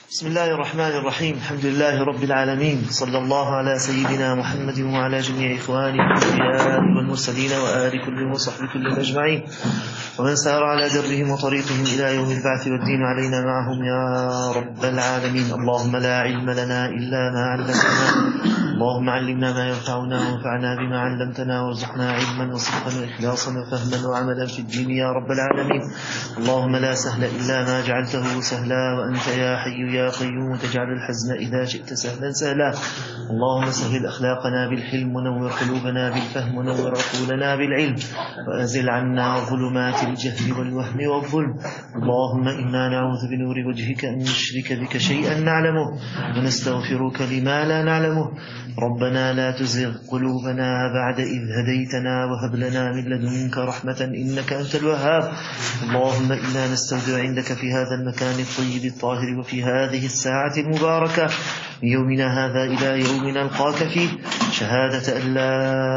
بسم الله الرحمن الرحيم. الحمد لله رب العالمين، صلى الله على سيدنا محمد وعلى جميع إخوانه الأنبياء والمرسلين وآل كل وصحب كل أجمعين، ومن سار على دربهم وطريقهم إلى يوم البعث والدين علينا معهم يا رب العالمين. اللهم لا علم لنا إلا ما علمتنا، اللهم علمنا ما ينفعنا وانفعنا بما علمتنا، وارزقنا علما وصدقا وإخلاصا وفهما وعملا في الدين يا رب العالمين. اللهم لا سهل إلا ما جعلته سهلا، وأنت يا حي يا قيوم تجعل الحزن إذا شئت سهلا سهلا. اللهم سهل أخلاقنا بالحلم، ونور قلوبنا بالفهم، ونور عقولنا بالعلم، وأزل عنا ظلمات الجهل والوهم والظلم. اللهم إنا نعوذ بنور وجهك أن نشرك بك شيئا نعلمه، ونستغفرك لما لا نعلمه. ربنا لا تزغ قلوبنا بعد إذ هديتنا، وهب لنا من لدنك رحمة إنك أنت الوهاب. اللهم إنا نستودع عندك في هذا المكان الطيب الطاهر، وفي هذه الساعة المباركة من يومنا هذا إلى يوم نلقاك فيه، شهادة أن لا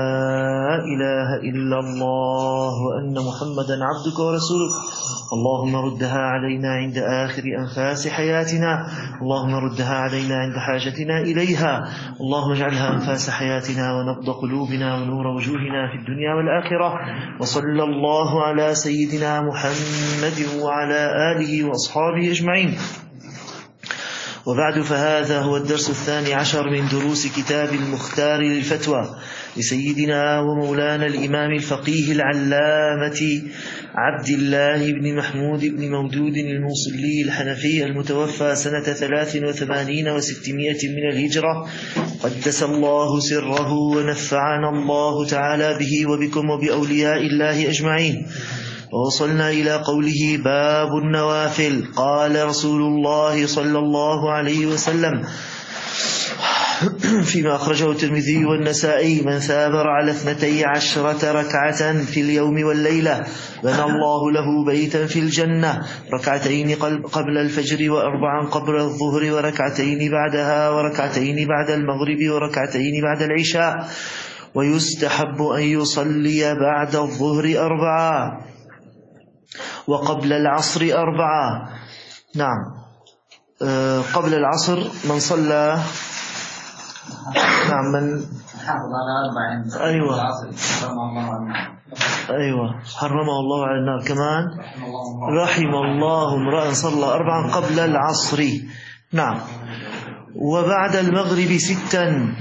إله إلا الله وأن محمدا عبدك ورسولك. اللهم ردها علينا عند آخر أنفاس حياتنا، اللهم ردها علينا عند حاجتنا إليها. اللهم اجعلها أنفاس حياتنا ونبض قلوبنا ونور وجوهنا في الدنيا والآخرة. وصلى الله على سيدنا محمد وعلى آله وأصحابه أجمعين. وبعد، فهذا هو الدرس 12 من دروس كتاب المختار للفتوى لسيدنا ومولانا الإمام الفقيه العلامة عبد الله بن محمود بن مودود الموصلي الحنفي، المتوفى سنة 83 و600 من الهجرة، قدس الله سره ونفعنا الله تعالى به وبكم وبأولياء الله أجمعين. ووصلنا إلى قوله: باب النوافل. قال رسول الله صلى الله عليه وسلم فيما أخرجه الترمذي والنسائي: من ثابر على 12 ركعة في اليوم والليلة بنى الله له بيتا في الجنة، ركعتين قبل الفجر، و4 قبل الظهر، وركعتين بعدها، وركعتين بعد المغرب، وركعتين بعد العشاء. ويستحب أن يصلي بعد الظهر 4، وقبل العصر 4. نعم، قبل العصر من صلى، نعم، من حافظ على 4 أيوة أيوة حرمه الله على النار. كمان رحم الله امرأ صلى 4 قبل العصر. نعم. وبعد المغرب 6.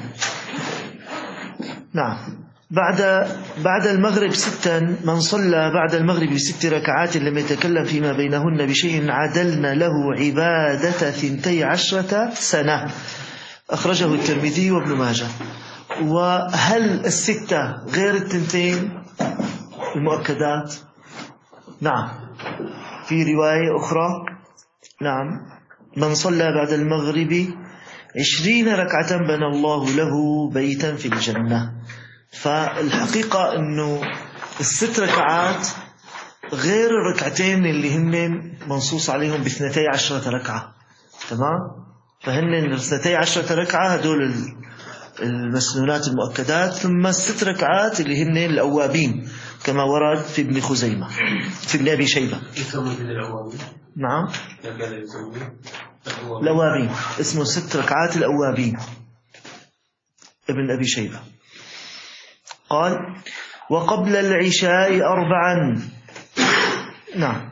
نعم، بعد المغرب 6. من صلى بعد المغرب 6 ركعات لم يتكلم فيما بينهن بشيء عدلنا له عبادة 12 سنة. أخرجه الترمذي وابن ماجه. وهل 6 غير 2 المؤكدات؟ نعم، في رواية أخرى. نعم، من صلى بعد المغرب 20 ركعة بنى الله له بيتا في الجنة. فالحقيقة أنه 6 ركعات غير الركعتين اللي هن منصوص عليهم ب12 ركعة. تمام؟ فهن 12 ركعة هدول المسنونات المؤكدات، ثم 6 ركعات اللي هن الأوابين كما ورد في ابن خزيمة، في ابن أبي شيبة. نعم، الأوابين اسمه 6 ركعات الأوابين، ابن أبي شيبة. قال: وقبل العشاء 4. نعم،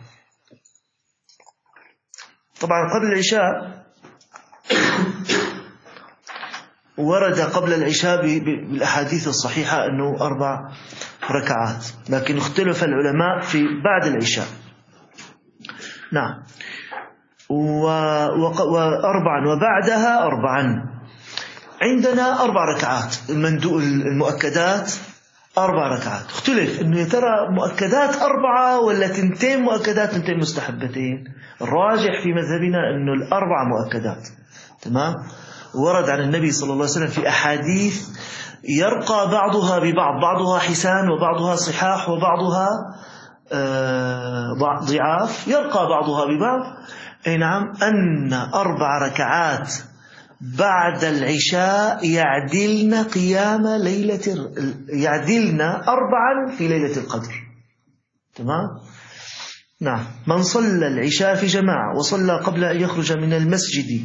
طبعا قبل العشاء ورد قبل العشاء بالأحاديث الصحيحة أنه 4 ركعات، لكن اختلف العلماء في بعد العشاء. نعم، و4 وبعدها 4. عندنا 4 ركعات المؤكدات 4 ركعات. اختلف انه يا ترى مؤكدات 4 ولا 2 مؤكدات 2 مستحبتين. الراجح في مذهبنا انه 4 مؤكدات. تمام. ورد عن النبي صلى الله عليه وسلم في أحاديث يرقى بعضها ببعض، بعضها حسان وبعضها صحاح وبعضها ضعاف، يرقى بعضها ببعض. أي نعم، أن 4 ركعات بعد العشاء يعدلن قيام يعدلن 4 في ليلة القدر. تمام. نعم. من صلى العشاء في جماعة وصلى قبل أن يخرج من المسجد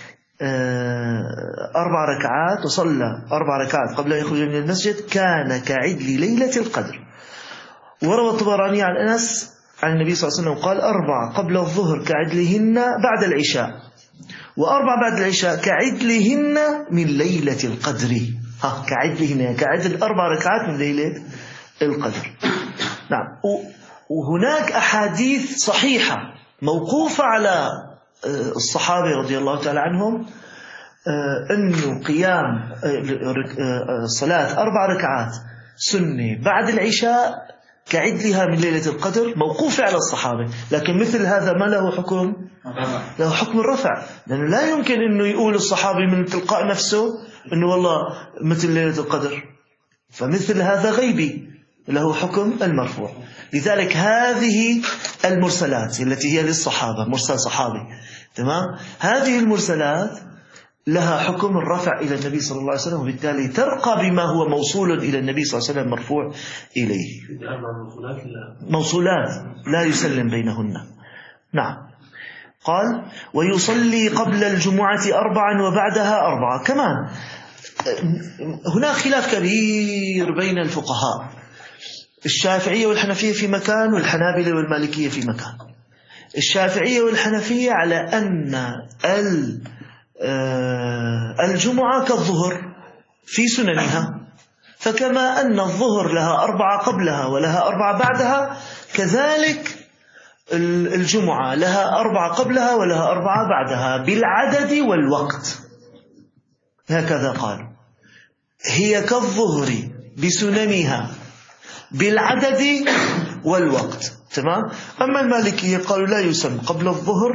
4 ركعات، وصلى 4 ركعات قبل أن يخرج من المسجد كان كعدل ليلة القدر. وروى الطبراني عن أنس عن النبي صلى الله عليه وسلم قال: 4 قبل الظهر كعدلهن بعد العشاء، و4 بعد العشاء كعدلهن من ليلة القدر. كعدلهن، كعدل 4 ركعات من ليلة القدر. نعم. وهناك أحاديث صحيحة موقوفة على الصحابة رضي الله تعالى عنهم أنه قيام صلاة 4 ركعات سنة بعد العشاء كعدلها من ليلة القدر موقوفة على الصحابة. لكن مثل هذا ما له حكم؟ له حكم الرفع، لأنه لا يمكن أنه يقول الصحابي من تلقاء نفسه أنه والله مثل ليلة القدر، فمثل هذا غيبي، له حكم المرفوع. لذلك هذه المرسلات التي هي للصحابة، مرسل صحابي، تمام، هذه المرسلات لها حكم الرفع إلى النبي صلى الله عليه وسلم، وبالتالي ترقى بما هو موصول إلى النبي صلى الله عليه وسلم مرفوع إليه. موصولات لا يسلم بينهن. نعم. قال: ويصلي قبل الجمعة 4 وبعدها 4. كمان هناك خلاف كبير بين الفقهاء، الشافعية والحنفية في مكان، والحنابلة والمالكية في مكان. الشافعية والحنفية على أن الجمعة كالظهر في سننها، فكما أن الظهر لها 4 قبلها ولها 4 بعدها، كذلك الجمعة لها 4 قبلها ولها 4 بعدها بالعدد والوقت. هكذا قالوا، هي كالظهر بسننها بالعدد والوقت. تمام. أما المالكية قالوا لا يسن قبل الظهر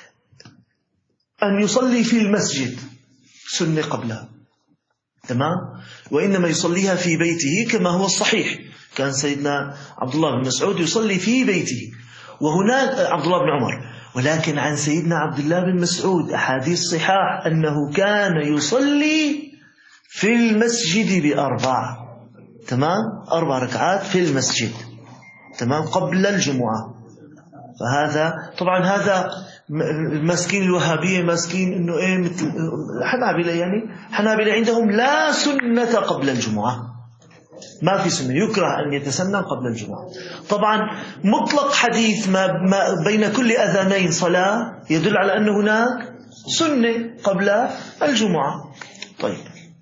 أن يصلي في المسجد سنة قبلها، تمام، وإنما يصليها في بيته كما هو الصحيح. كان سيدنا عبد الله بن مسعود يصلي في بيته، وهناك عبد الله بن عمر، ولكن عن سيدنا عبد الله بن مسعود أحاديث صحاح أنه كان يصلي في المسجد ب4، تمام، 4 ركعات في المسجد، تمام، قبل الجمعة. فهذا طبعا هذا مسكين الوهابية، مسكين انه ايه مثل حنابلة، يعني حنابلة عندهم لا سنة قبل الجمعة، ما في سنة، يكره أن يتسنى قبل الجمعة. طبعا مطلق حديث ما بين كل أذانين صلاة يدل على أن هناك سنة قبل الجمعة. طيب.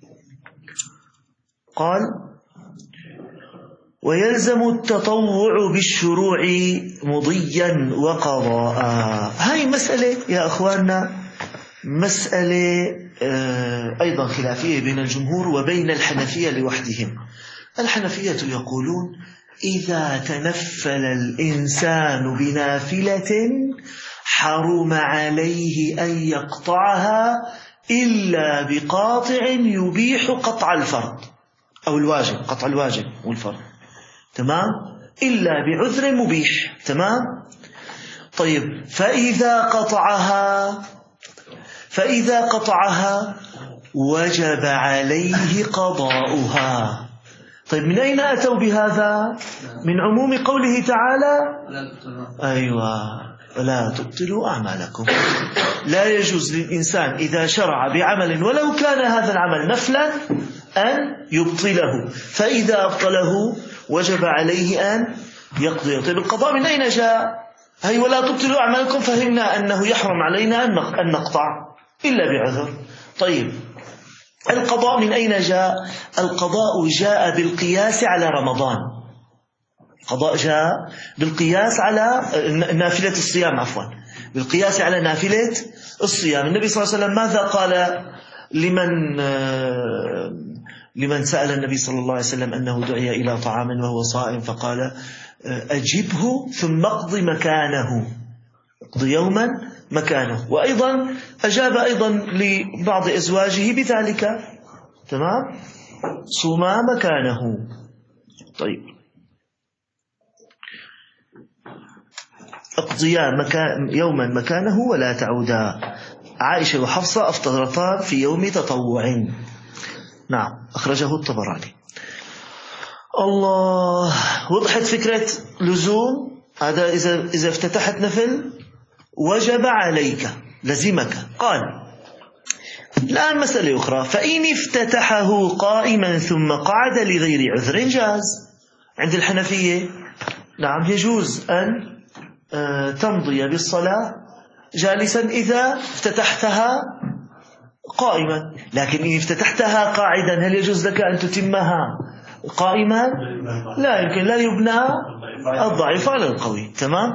قال: ويلزم التطوع بالشروع مضيا وقضاء. هاي مسألة يا أخواننا، مسألة أيضا خلافية بين الجمهور وبين الحنفية لوحدهم. الحنفية يقولون: إذا تنفل الإنسان بنافلة حرم عليه أن يقطعها إلا بقاطع يبيح قطع الفرض أو الواجب، قطع الواجب والفرض، تمام، إلا بعذر مبيح، تمام. طيب، فإذا قطعها وجب عليه قضاؤها. طيب، من أين أتوا بهذا؟ من عموم قوله تعالى: أيوة، لا تبطلوا أعمالكم. لا يجوز للإنسان إذا شرع بعمل ولو كان هذا العمل نفلا أن يبطله، فإذا أبطله وجب عليه أن يقضي. طيب، القضاء من أين جاء؟ هي ولا تبطلوا أعمالكم فهمنا أنه يحرم علينا أن نقطع إلا بعذر. طيب، القضاء من أين جاء؟ القضاء جاء بالقياس على رمضان. القضاء جاء بالقياس على نافلة الصيام، عفوا، بالقياس على نافلة الصيام. النبي صلى الله عليه وسلم ماذا قال لمن سأل النبي صلى الله عليه وسلم أنه دعي إلى طعام وهو صائم، فقال: أجبه ثم اقض مكانه، اقضي يوما مكانه. وأيضا أجاب أيضا لبعض أزواجه بذلك، تمام، صوما مكانه. طيب، اقضيا يوما مكانه ولا تعودا. عائشة وحفصة أفطرتا في يوم تطوع. نعم، أخرجه الطبراني. الله، وضحت فكرة لزوم هذا إذا افتتحت نفل وجب عليك لزمك. قال الآن مسألة أخرى: فإن افتتحه قائما ثم قعد لغير عذر جاز. عند الحنفية نعم يجوز أن تمضي بالصلاة جالسا إذا افتتحتها قائما، لكن إن افتتحتها قاعدا هل يجوز لك أن تتمها قائما؟ لا يمكن، لا يبنى الضعيف على القوي. تمام.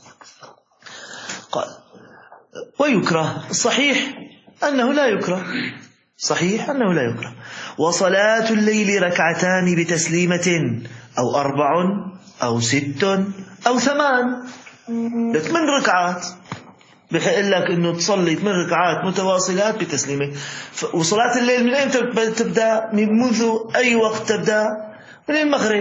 قال ويكره. صحيح أنه لا يكره، صحيح أنه لا يكره. وصلاة الليل ركعتان بتسليمة أو 4 أو 6 أو 8 ركعات. بحق لك أنه تصلي 8 ركعات متواصلات بتسليمة. وصلاة الليل من أين تبدأ؟ منذ أي وقت تبدأ؟ من المغرب.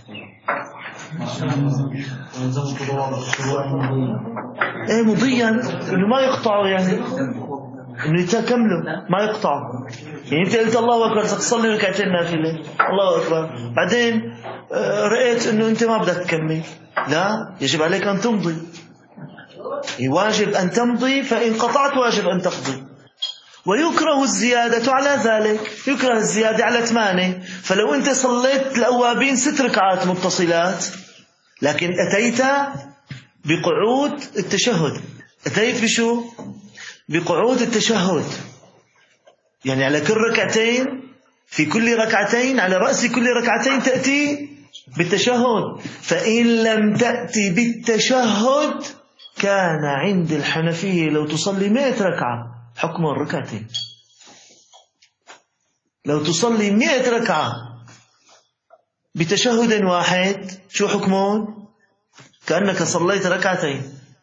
ايه مضيا انه ما يقطعه، يعني انه يتكملوا ما يقطعه. يعني انت قلت الله اكبر تصلي ركعتين نافله، الله اكبر، بعدين رأيت انه انت ما بدك تكمل، لا، يجب عليك ان تمضي. واجب ان تمضي، فان قطعت واجب ان تقضي. ويكره الزيادة على ذلك، يكره الزيادة على 8. فلو انت صليت الأوابين 6 ركعات متصلات لكن أتيت بقعود التشهد، أتيت بشو؟ بقعود التشهد، يعني على كل ركعتين، في كل ركعتين، على رأس كل ركعتين تأتي بالتشهد. فإن لم تأتي بالتشهد كان عند الحنفية لو تصلي 100 ركعة حكم الركعتين. لو تصلي 100 ركعة بتشهد واحد شو حكمون؟ كأنك صليت ركعتين.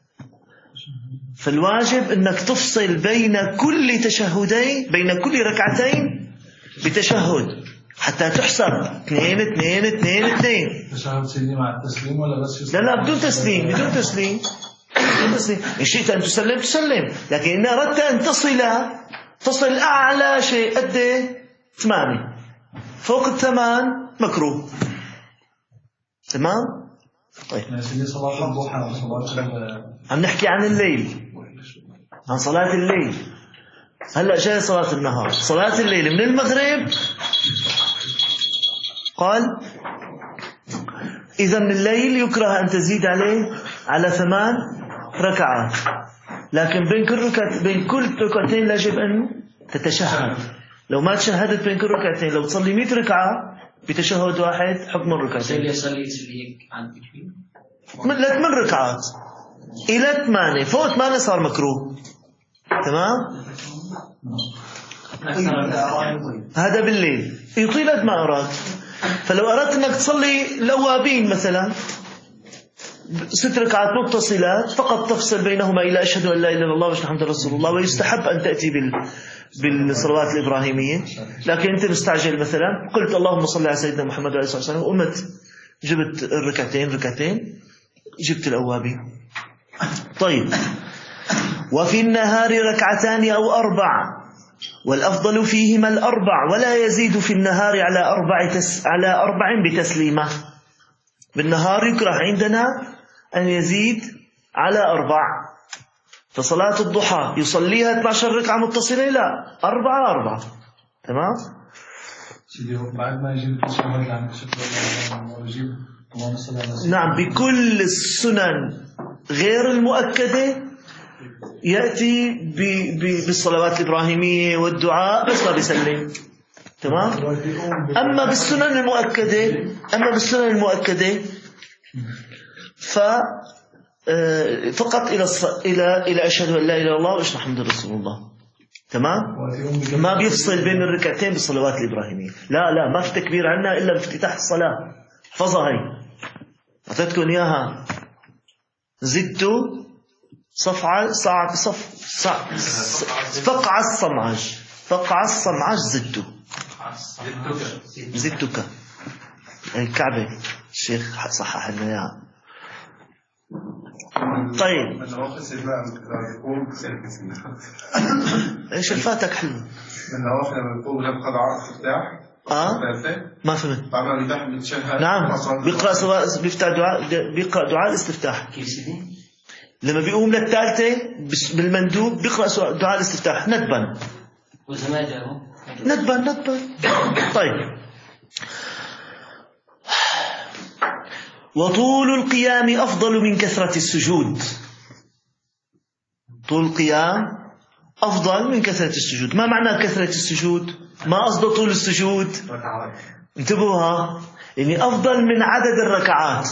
فالواجب أنك تفصل بين كل تشهدين، بين كل ركعتين بتشهد حتى تحسب 2 2 2 2. تشهد سيدي مع التسليم ولا بس؟ لا بدون تسليم، بدون تسليم. إن شئت أن تسلم تسلم، لكن إن أردت أن تصل أعلى شيء قد 8، فوق 8 مكروه. تمام. طيب صلاة الضحى عم نحكي عن الليل، عن صلاة الليل. هلأ جاي صلاة النهار. صلاة الليل من المغرب قال إذا من الليل يكره أن تزيد عليه على 8 ركعات، لكن بين كل ركعتين يجب أن تتشهد. لو ما تشهدت بين كل ركعتين، لو تصلي 100 ركعة بتشهد واحد حكم الركعتين. لا 8 ركعات إلى 8، فوق 8 صار مكروه. تمام. هذا بالليل يطيل قد ما أراد. فلو أردت أنك تصلي الأوابين مثلا 6 ركعات متصلات فقط تفصل بينهما إلى أشهد أن لا إله إلا الله وأشهد أن محمدا رسول الله، ويستحب أن تأتي بالصلوات الإبراهيمية. لكن أنت مستعجل مثلا قلت اللهم صل على سيدنا محمد وعلى آله وسلم، وقمت جبت ركعتين جبت الأوابين. طيب. وفي النهار 2 أو 4، والأفضل فيهما 4، ولا يزيد في النهار على 4 بتسليمة. بالنهار يكره عندنا أن يزيد على 4. فصلاة الضحى يصليها 12 ركعة متصلة، لا 4. تمام. بعد ما يجيب التشهد عن يجيب نعم بكل السنن غير المؤكدة يأتي بالصلوات الإبراهيمية والدعاء بس ما بيسلم. تمام. أما بالسنن المؤكدة فقط إلى أشهد أن لا إله إلا الله وأشهد محمد رسول الله. تمام. ما بيفصل بين الركعتين بالصلوات الإبراهيمية. لا ما في تكبير عنها إلا بافتتاح الصلاة. حفظها هي، أعطيتكم إياها. زدت فقع الصمعج زدتك الكعبة. الشيخ صحح لنا إياها. طيب ايش الفاتك حلو؟ النوافل لما يكون غير قطع افتتاح ما فهمت. نعم بيقرأ سواء بيقرأ دعاء الاستفتاح. كيف سيدي؟ لما بيقوم للثالثة بالمندوب بيقرأ دعاء الاستفتاح ندبا. وزمان جاءوا ندبا. طيب. وطول القيام أفضل من كثرة السجود. طول القيام أفضل من كثرة السجود. ما معنى كثرة السجود؟ ما قصد طول السجود. انتبهوا، يعني أفضل من عدد الركعات.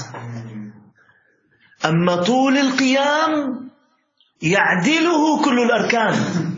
أما طول القيام يعدله كل الأركان.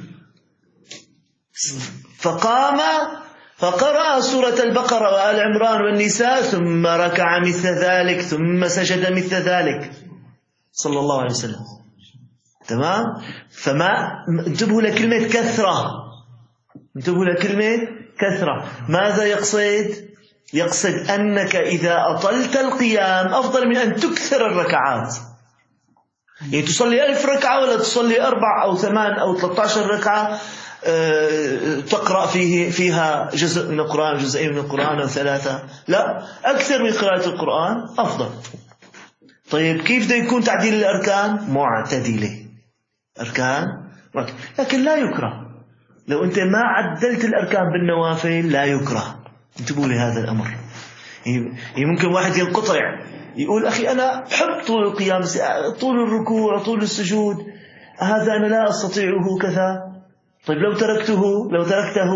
فقام فقرأ سورة البقرة وآل عمران والنساء ثم ركع مثل ذلك ثم سجد مثل ذلك صلى الله عليه وسلم. تمام. فما انتبهوا لكلمة كثرة. انتبهوا لكلمة كثرة. ماذا يقصد أنك إذا أطلت القيام أفضل من أن تكثر الركعات. يعني تصلي 1000 ركعة ولا تصلي 4 أو 8 أو 13 ركعة تقرأ فيها جزء من القرآن، جزئين من القرآن أو 3. لا، أكثر من قراءة القرآن أفضل. طيب كيف ده يكون تعديل الأركان؟ معتدلة أركان، لكن لا يكره. لو أنت ما عدلت الأركان بالنوافل لا يكره. انتبهوا لهذا الأمر. يعني ممكن واحد ينقطع يقول أخي أنا بحب طول القيام، طول الركوع، طول السجود، هذا أنا لا أستطيعه كذا. طيب لو تركته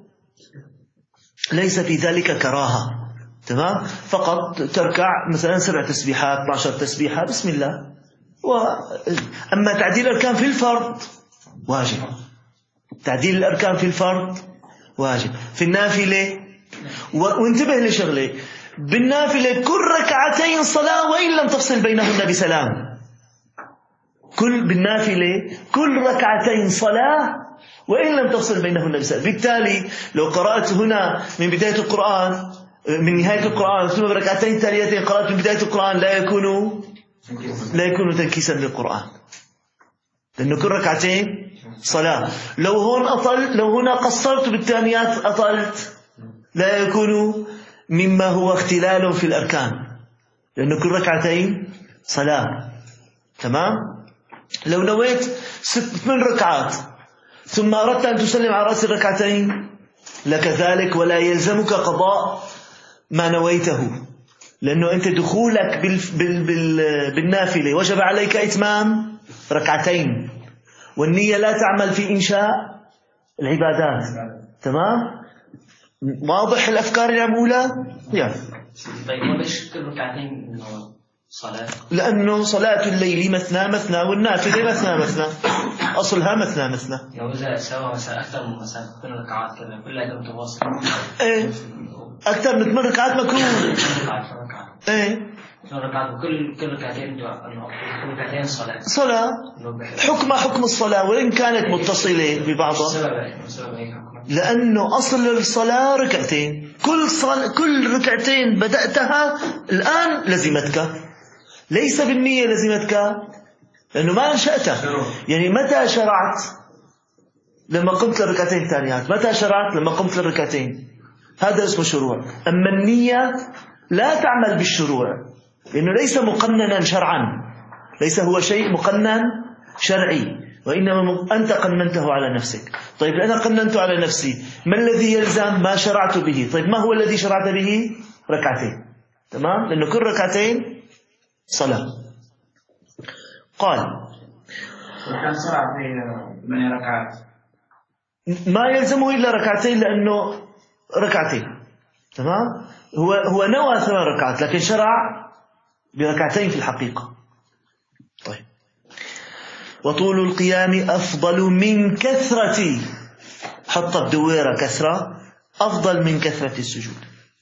ليس في ذلك كراهة. تمام. فقط تركع مثلا 7 تسبيحات 12 تسبيحة بسم الله. أما تعديل الأركان في الفرض واجب. تعديل الأركان في الفرض واجب. في النافلة وانتبه لشغلة، بالنافلة كل ركعتين صلاة وإن لم تفصل بينهن بسلام. بالنافلة كل ركعتين صلاة وإن لم تفصل بينهن بسلام. بالتالي لو قرأت هنا من بداية القرآن من نهاية القرآن ثم بركعتين تاليتين قرأت من بداية القرآن لا يكون تنكيسا للقرآن، لأنه كل ركعتين صلاة. لو هنا قصرت بالثانيات أطلت لا يكون مما هو اختلال في الأركان، لأنه كل ركعتين صلاة. تمام. لو نويت 8 ركعات ثم أردت أن تسلم على رأس الركعتين لك ذلك، ولا يلزمك قضاء ما نويته، لأنه أنت دخولك بالنافلة وجب عليك إتمام ركعتين، والنية لا تعمل في إنشاء العبادات. تمام. واضح الأفكار اللي عم أقولها؟ يعني طيب ليش كل ركعتين صلاة؟ لأنه صلاة الليل مثنى مثنى والنافلة مثنى مثنى، أصلها مثنى مثنى. لو إذا سوى مثلا أكثر من مثلا 8 ركعات كذا كلها كم متواصل؟ إيه أكثر من 8 ركعات مكروه. إيه 8 ركعات وكل ركعتين صلاة. حكم الصلاة وإن كانت متصلة ببعضها، لأنه أصل الصلاة ركعتين. كل ركعتين بدأتها الآن لزمتك، ليس بالنية لزمتك، لأنه ما أنشأتها. يعني متى شرعت؟ لما قمت للركعتين الثانيات. متى شرعت؟ لما قمت للركعتين. هذا اسمه شروع. أما النية لا تعمل بالشروع، لأنه ليس مقننا شرعا، ليس هو شيء مقنن شرعي، وإنما أنت قننته على نفسك. طيب أنا قننت على نفسي، ما الذي يلزم؟ ما شرعت به. طيب ما هو الذي شرعت به؟ ركعتين. تمام. لأنه كل ركعتين صلاة. قال وكان شرع في 8 ركعات ما يلزمه إلا ركعتين، لأنه ركعتين. تمام. هو نوى 8 ركعات لكن شرع بركعتين في الحقيقة. طيب. وطول القيام أفضل من كثرة، حط الدويرة كثرة، أفضل من كثرة السجود.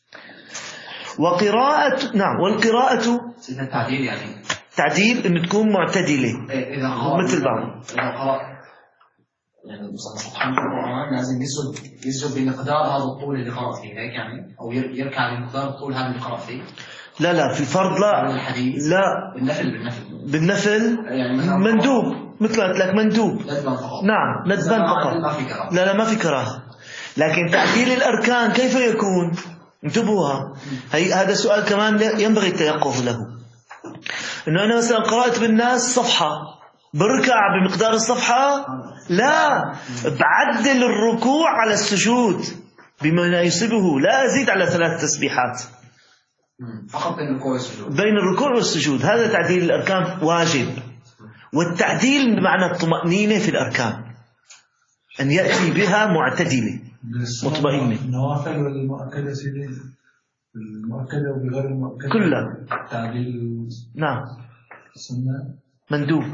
وقراءة، نعم، والقراءة تعديل، يعني تعديل إن تكون معتدلة مثل بعض. إذا قرأ يعني سبحان القرآن لازم يسجد بمقدار هذا الطول اللي قرأ فيه، هيك يعني، أو يركع بمقدار الطول هذا اللي قرأ فيه. لا في الفرض لا. لا بالنفل يعني مندوب، مثل قلت لك مندوب. نعم ندبان فقط. لا ما في كراهة. لكن تعديل الأركان كيف يكون؟ انتبهوا، هذا سؤال كمان ينبغي التيقظ له. إنه أنا مثلا قرأت بالناس صفحة، بركع بمقدار الصفحة؟ لا، بعدل الركوع على السجود بما يناسبه، لا أزيد على 3 تسبيحات فقط بين الركوع والسجود. بين الركوع والسجود، هذا تعديل الأركان واجب. والتعديل بمعنى الطمأنينة في الأركان، أن يأتي بها معتدلة مطمئنة. النوافل والمؤكدة سيدي، المؤكدة وبغير المؤكدة كلها تعديل. نعم، السنة مندوب.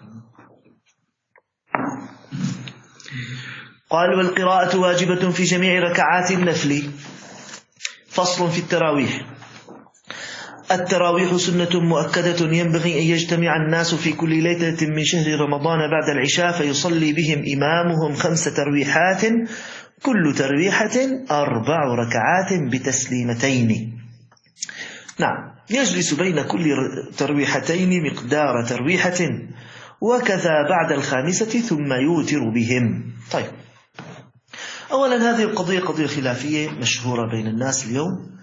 قال والقراءة واجبة في جميع ركعات النفل. فصل في التراويح. التراويح سنة مؤكدة ينبغي أن يجتمع الناس في كل ليلة من شهر رمضان بعد العشاء فيصلي بهم إمامهم 5 ترويحات، كل ترويحة 4 ركعات بتسليمتين. نعم، يجلس بين كل ترويحتين مقدار ترويحة، وكذا بعد الخامسة ثم يوتر بهم. طيب، أولا هذه القضية قضية خلافية مشهورة بين الناس اليوم.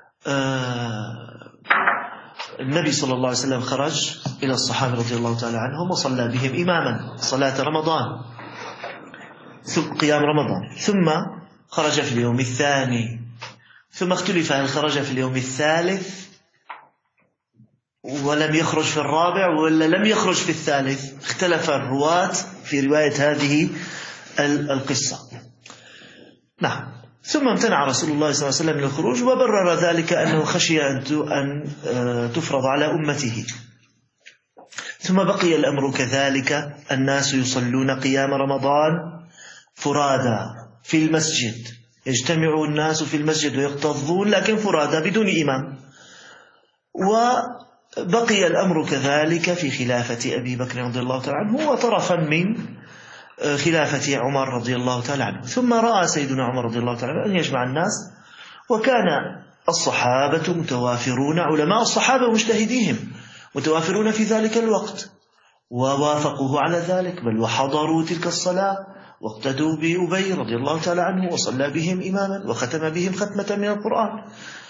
النبي صلى الله عليه وسلم خرج إلى الصحابة رضي الله تعالى عنهم وصلى بهم إماما صلاة رمضان، قيام رمضان، ثم خرج في اليوم الثاني، ثم اختلف هل خرج في اليوم الثالث ولم يخرج في الرابع ولا لم يخرج في الثالث. اختلف الرواة في رواية هذه القصة. نعم. ثم امتنع رسول الله صلى الله عليه وسلم من الخروج، وبرر ذلك أنه خشي أن تفرض على أمته. ثم بقي الأمر كذلك، الناس يصلون قيام رمضان فرادى في المسجد، يجتمع الناس في المسجد ويقتضون لكن فرادى بدون إمام. وبقي الأمر كذلك في خلافة أبي بكر رضي الله تعالى عنه، وطرفا من خلافة عمر رضي الله تعالى عنه. ثم رأى سيدنا عمر رضي الله تعالى عنه أن يجمع الناس، وكان الصحابة متوافرون، علماء الصحابة مجتهديهم متوافرون في ذلك الوقت، ووافقوه على ذلك، بل وحضروا تلك الصلاة واقتدوا بأبي رضي الله تعالى عنه وصلى بهم إماما وختم بهم ختمة من القرآن.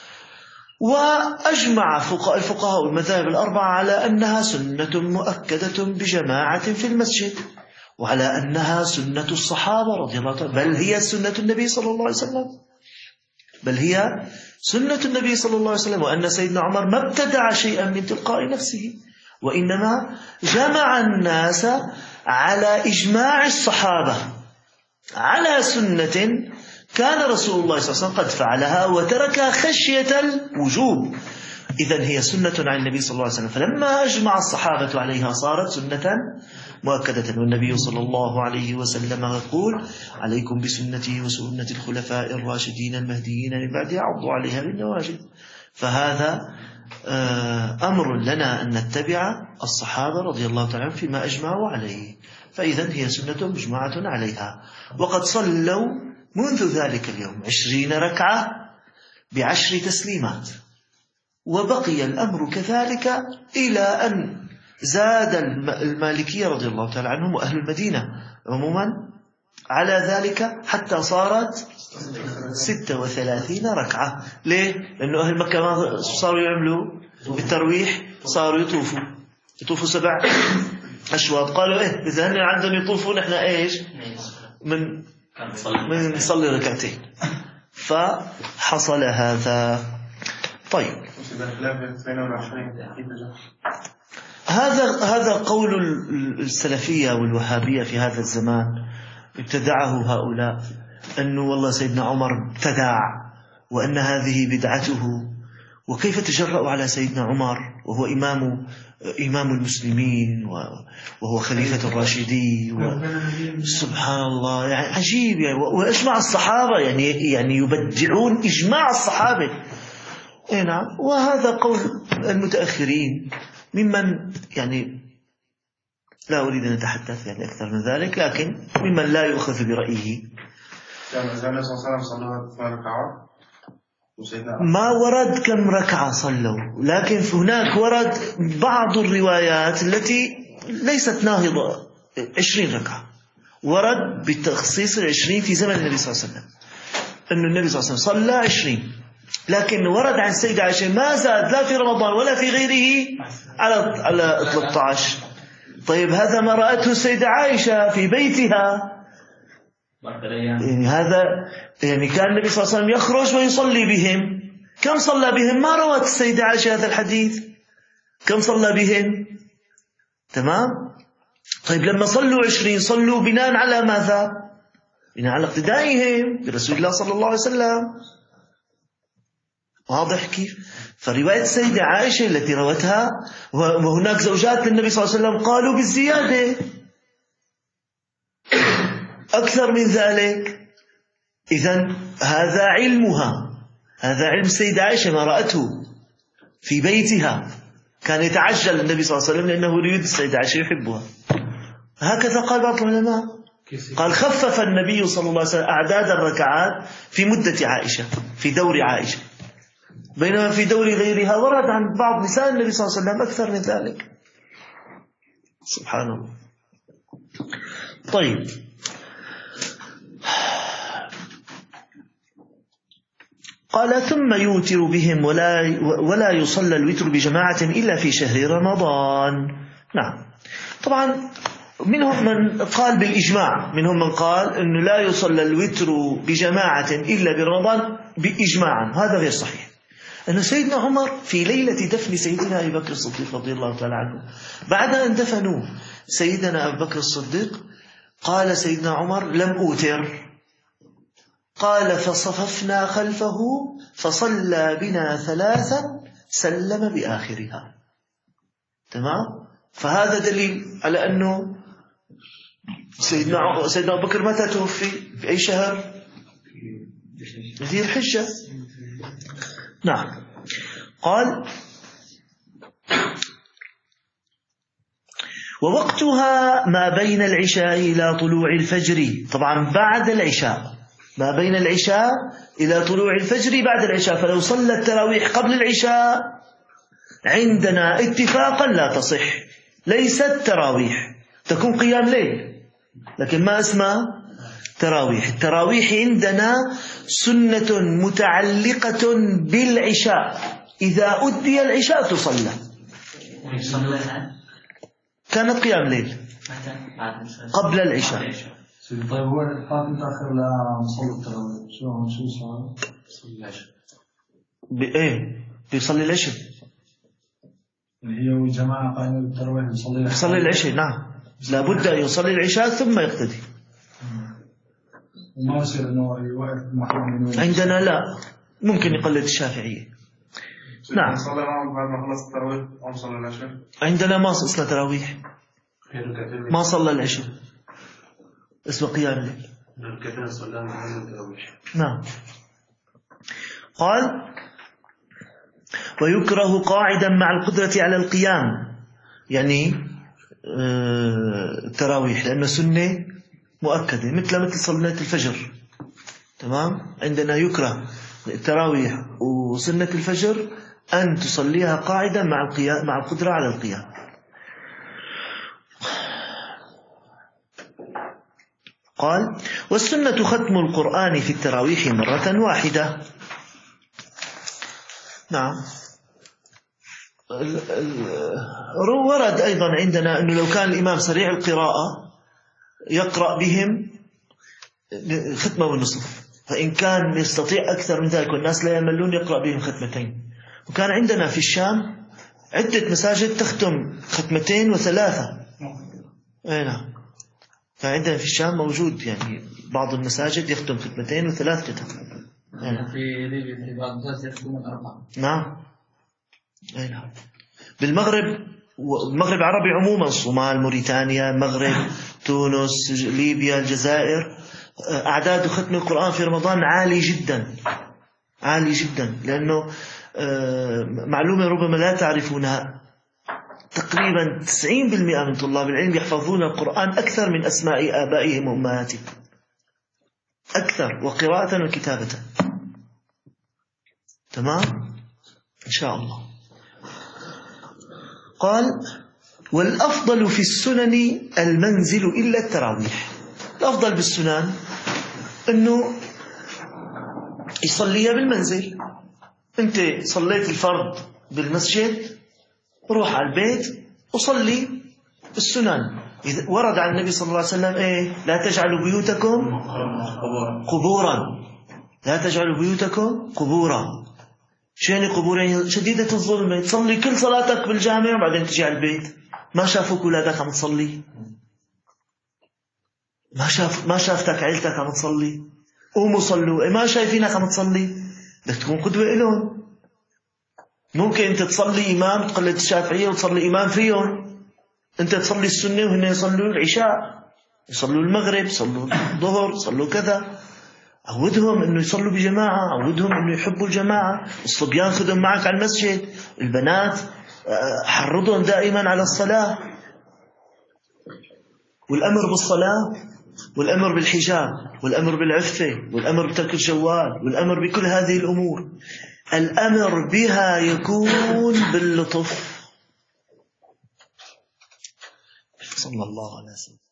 وأجمع الفقهاء والمذاهب الأربعة على أنها سنة مؤكدة بجماعة في المسجد، وعلى أنها سنة الصحابة رضي الله تعالى، بل هي سنة النبي صلى الله عليه وسلم، بل هي سنة النبي صلى الله عليه وسلم. وأن سيدنا عمر ما ابتدع شيئا من تلقاء نفسه، وإنما جمع الناس على إجماع الصحابة على سنة كان رسول الله صلى الله عليه وسلم قد فعلها وتركها خشية الوجوب. إذن هي سنة عن النبي صلى الله عليه وسلم، فلما أجمع الصحابة عليها صارت سنة مؤكدة. والنبي صلى الله عليه وسلم يقول: عليكم بسنتي وسنة الخلفاء الراشدين المهديين من بعدي، عضوا عليها بالنواجذ. فهذا أمر لنا أن نتبع الصحابة رضي الله تعالى فيما أجمعوا عليه، فإذن هي سنة مجمعة عليها. وقد صلوا منذ ذلك اليوم 20 ركعة ب10 تسليمات، وبقي الأمر كذلك إلى أن زاد المالكية رضي الله تعالى عنهم وأهل المدينة عموما على ذلك حتى صارت 36 ركعة. ليه؟ لأنه أهل مكة ما صاروا يعملوا بالترويح، صاروا يطوفوا 7 أشواط. قالوا إذا هن عندهم يطوفوا نحن إيش من نصلي ركعتين، فحصل هذا. طيب، هذا قول السلفية والوهابية في هذا الزمان، ابتدعه هؤلاء، أنه والله سيدنا عمر ابتدع وأن هذه بدعته. وكيف تجرأوا على سيدنا عمر وهو إمام المسلمين وهو خليفة الراشدي سبحان الله، يعني عجيب يعني. وإجماع الصحابة يعني يبدعون إجماع الصحابة. نعم. وهذا قول المتأخرين ممن يعني لا أريد أن أتحدث يعني أكثر من ذلك، لكن ممن لا يؤخذ برأيه. ما ورد كم ركعة صلوا، لكن هناك ورد بعض الروايات التي ليست ناهضة 20 ركعة، ورد بتخصيص 20 في زمن النبي صلى الله عليه وسلم. أن النبي صلى الله عليه وسلم صلى 20، لكن ورد عن السيدة عائشة ما زاد لا في رمضان ولا في غيره على 13. طيب هذا ما رأته السيدة عائشة في بيتها، يعني هذا يعني كان النبي صلى الله عليه وسلم يخرج ويصلي بهم. كم صلى بهم؟ ما روت السيدة عائشة هذا الحديث كم صلى بهم. تمام. طيب لما صلوا 20 صلوا بناء على ماذا؟ بناء على اقتدائهم برسول الله صلى الله عليه وسلم. واضح كيف؟ فرواية السيدة عائشة التي روتها، وهناك زوجات للنبي صلى الله عليه وسلم قالوا بالزيادة أكثر من ذلك. إذن هذا علمها، هذا علم السيدة عائشة ما رأته في بيتها. كان يتعجل النبي صلى الله عليه وسلم لأنه يريد السيدة عائشة يحبها. هكذا قال بعض العلماء، قال خفف النبي صلى الله عليه وسلم أعداد الركعات في مدة عائشة، في دور عائشة، بينما في دور غيرها ورد عن بعض نساء النبي صلى الله عليه وسلم أكثر من ذلك. سبحان الله. طيب قال ثم يوتر بهم ولا يصلى الوتر بجماعة إلا في شهر رمضان. نعم. طبعا منهم من قال بالإجماع، منهم من قال أنه لا يصلى الوتر بجماعة إلا برمضان بإجماعا. هذا غير صحيح. أن سيدنا عمر في ليلة دفن سيدنا أبي بكر الصديق رضي الله تعالى عنه، بعد أن دفنوا سيدنا أبي بكر الصديق، قال سيدنا عمر لم أوتر، قال فصففنا خلفه فصلى بنا 3 سلم بآخرها. تمام. فهذا دليل على أنه سيدنا أبو بكر متى توفي؟ في أي شهر؟ ذي الحجة. نعم. قال ووقتها ما بين العشاء إلى طلوع الفجر. طبعا بعد العشاء، ما بين العشاء إلى طلوع الفجر بعد العشاء. فلو صلى التراويح قبل العشاء عندنا اتفاقا لا تصح، ليست تراويح، تكون قيام ليل لكن ما اسمها تراويح. التراويح عندنا سنة متعلقة بالعشاء، إذا أدي العشاء تصلى. كانت قيام ليل قبل العشاء. طيب هو الإفطار متأخر لمصلى التراويح شو صار؟ صلي العشاء. بإيه؟ بيصلي العشاء. هي جماعة قائمة بالتراويح يصلي العشاء. نعم، لابد أن يصلي العشاء ثم يقتدي. وما يصير إنه يوقف محل. عندنا لا، ممكن يقلد الشافعية. نعم. صلى معهم بعد ما خلص التراويح أو صلى العشاء. عندنا ما اسمه تراويح، ما صلى العشاء، اسمه قيام الليل. نعم. قال ويكره قاعدا مع القدرة على القيام، يعني التراويح لأنه سنة مؤكدة مثل صلاة الفجر. تمام. عندنا يكره التراويح وسنة الفجر أن تصليها قاعدا مع القدرة على القيام. قال والسنة ختم القرآن في التراويح مرة واحدة. نعم. ورد أيضا عندنا أنه لو كان الإمام سريع القراءة يقرأ بهم ختمة والنصف، فإن كان يستطيع أكثر من ذلك والناس لا يملون يقرأ بهم ختمتين. وكان عندنا في الشام عدة مساجد تختم 2 و3. أي نعم. كان عندنا في الشام موجود يعني بعض المساجد يختم 2 و3 ختم. في ليبيا في بعض المساجد يختمون 4. نعم. أي نعم. بالمغرب، المغرب العربي عموما، الصومال، موريتانيا، المغرب، تونس، ليبيا، الجزائر، أعداد ختم القرآن في رمضان عالي جدا، عالي جدا. لأنه معلومة ربما لا تعرفونها، تقريبا 90% من طلاب العلم يحفظون القرآن أكثر من أسماء آبائهم وأمهاتهم، أكثر، وقراءة وكتابة. تمام؟ إن شاء الله. قال والأفضل في السنن المنزل إلا التراويح. الأفضل بالسنن أنه يصليها بالمنزل. أنت صليت الفرض بالمسجد، روح على البيت وصلي السنن. ورد عن النبي صلى الله عليه وسلم لا تجعلوا بيوتكم قبورا، لا تجعلوا بيوتكم قبورا. شو يعني قبورا؟ شديدة الظلم. تصلي كل صلاتك بالجامع وبعدين تجي على البيت ما شافوك أولادك عم تصلي، ما شافتك عيلتك عم تصلي. قوموا صلوا، ما شايفينك عم تصلي. بدك تكون قدوة لهم. ممكن أنت تصلي إمام تقلد الشافعية وتصلي إمام فيهم، أنت تصلي السنة وهن يصلوا العشاء، يصلوا المغرب، يصلوا الظهر، يصلوا كذا. عودهم أنه يصلوا بجماعة، عودهم أنه يحبوا الجماعة. الصبيان خذهم معك على المسجد، البنات حرضهم دائما على الصلاة. والأمر بالصلاة والأمر بالحجاب والأمر بالعفة والأمر بترك الجوال والأمر بكل هذه الأمور، الأمر بها يكون باللطف. صلى الله عليه وسلم.